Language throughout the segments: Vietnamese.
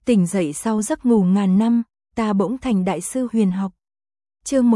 Tỉnh dậy sau giấc ngủ ngàn năm, ta bỗng thành đại sư huyền học. Chương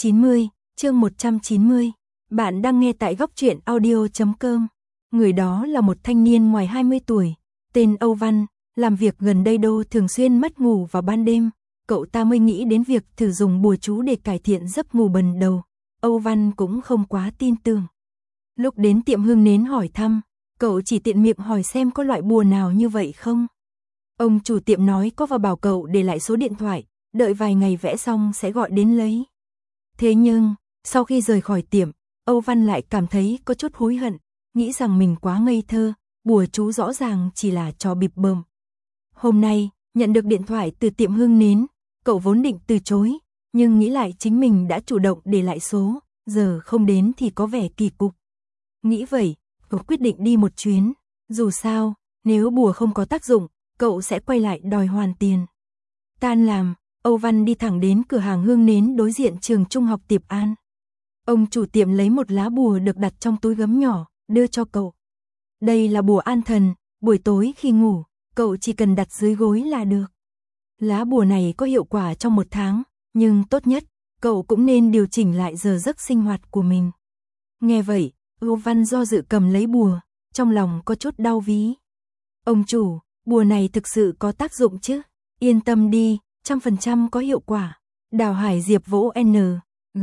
190. Bạn đang nghe tại góc truyện audio.com. Người đó là một thanh niên ngoài 20 tuổi, tên Âu Văn, làm việc gần đây đô thường xuyên mất ngủ vào ban đêm. Cậu ta mới nghĩ đến việc thử dùng bùa chú để cải thiện giấc ngủ bần đầu. Âu Văn cũng không quá tin tưởng. Lúc đến tiệm hương nến hỏi thăm, cậu chỉ tiện miệng hỏi xem có loại bùa nào như vậy không. Ông chủ tiệm nói có và bảo cậu để lại số điện thoại, đợi vài ngày vẽ xong sẽ gọi đến lấy. Thế nhưng, sau khi rời khỏi tiệm, Âu Văn lại cảm thấy có chút hối hận, nghĩ rằng mình quá ngây thơ, bùa chú rõ ràng chỉ là trò bịp bợm. Hôm nay, nhận được điện thoại từ tiệm hương nến, cậu vốn định từ chối, nhưng nghĩ lại chính mình đã chủ động để lại số, giờ không đến thì có vẻ kỳ cục. Nghĩ vậy, cậu quyết định đi một chuyến, dù sao, nếu bùa không có tác dụng, cậu sẽ quay lại đòi hoàn tiền. Tan làm, Âu Văn đi thẳng đến cửa hàng hương nến đối diện trường trung học Tiệp An. Ông chủ tiệm lấy một lá bùa được đặt trong túi gấm nhỏ, đưa cho cậu. Đây là bùa an thần, buổi tối khi ngủ, cậu chỉ cần đặt dưới gối là được. Lá bùa này có hiệu quả trong 1 tháng, nhưng tốt nhất, cậu cũng nên điều chỉnh lại giờ giấc sinh hoạt của mình. Nghe vậy, Âu Văn do dự cầm lấy bùa, trong lòng có chút đau ví. Ông chủ, bùa này thực sự có tác dụng chứ? Yên tâm đi, 100% có hiệu quả. Đào Hải Diệp vỗ N, G,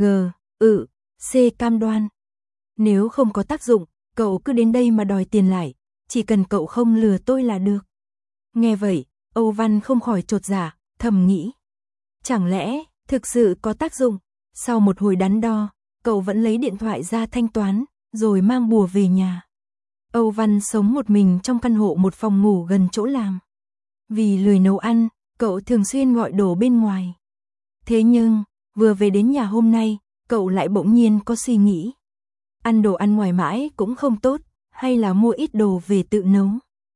C cam đoan. Nếu không có tác dụng, cậu cứ đến đây mà đòi tiền lại, chỉ cần cậu không lừa tôi là được. Nghe vậy, Âu Văn không khỏi chột dạ, thầm nghĩ. Chẳng lẽ, thực sự có tác dụng? Sau một hồi đắn đo, cậu vẫn lấy điện thoại ra thanh toán, rồi mang bùa về nhà. Âu Văn sống một mình trong căn hộ một phòng ngủ gần chỗ làm. Vì lười nấu ăn, cậu thường xuyên gọi đồ bên ngoài. Thế nhưng, vừa về đến nhà hôm nay, cậu lại bỗng nhiên có suy nghĩ. Ăn đồ ăn ngoài mãi cũng không tốt, hay là mua ít đồ về tự nấu.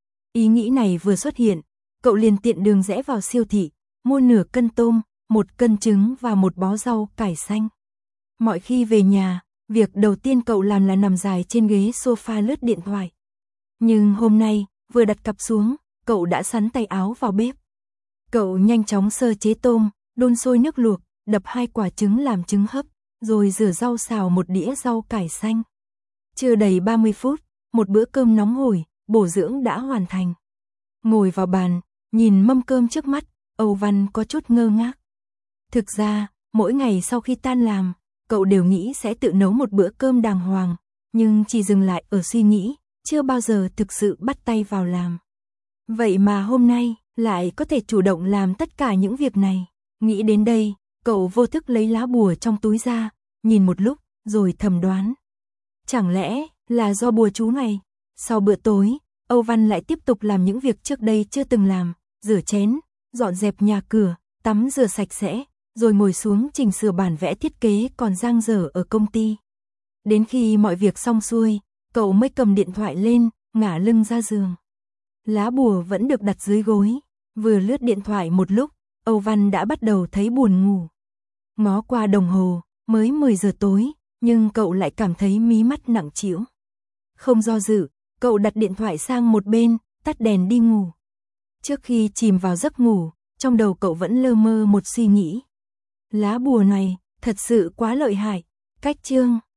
Ý nghĩ này vừa xuất hiện, cậu liền tiện đường rẽ vào siêu thị, mua nửa cân tôm, 1 cân trứng và 1 bó rau cải xanh. Mọi khi về nhà, việc đầu tiên cậu làm là nằm dài trên ghế sofa lướt điện thoại. Nhưng hôm nay, vừa đặt cặp xuống, cậu đã sắn tay áo vào bếp. Cậu nhanh chóng sơ chế tôm, đun sôi nước luộc, đập 2 quả trứng làm trứng hấp, rồi rửa rau xào 1 đĩa rau cải xanh. Chưa đầy 30 phút, một bữa cơm nóng hổi, bổ dưỡng đã hoàn thành. Ngồi vào bàn, nhìn mâm cơm trước mắt, Âu Văn có chút ngơ ngác. Thực ra, mỗi ngày sau khi tan làm, cậu đều nghĩ sẽ tự nấu một bữa cơm đàng hoàng, nhưng chỉ dừng lại ở suy nghĩ, chưa bao giờ thực sự bắt tay vào làm. Vậy mà hôm nay, lại có thể chủ động làm tất cả những việc này. Nghĩ đến đây, cậu vô thức lấy lá bùa trong túi ra, nhìn một lúc, rồi thầm đoán. Chẳng lẽ là do bùa chú này? Sau bữa tối, Âu Văn lại tiếp tục làm những việc trước đây chưa từng làm, rửa chén, dọn dẹp nhà cửa, tắm rửa sạch sẽ, rồi ngồi xuống chỉnh sửa bản vẽ thiết kế còn dang dở ở công ty. Đến khi mọi việc xong xuôi, cậu mới cầm điện thoại lên, ngả lưng ra giường. Lá bùa vẫn được đặt dưới gối, vừa lướt điện thoại một lúc, Âu Văn đã bắt đầu thấy buồn ngủ. Ngó qua đồng hồ, mới 10 giờ tối, nhưng cậu lại cảm thấy mí mắt nặng trĩu. Không do dự, cậu đặt điện thoại sang một bên, tắt đèn đi ngủ. Trước khi chìm vào giấc ngủ, trong đầu cậu vẫn lơ mơ một suy nghĩ. Lá bùa này, thật sự quá lợi hại. Cách chương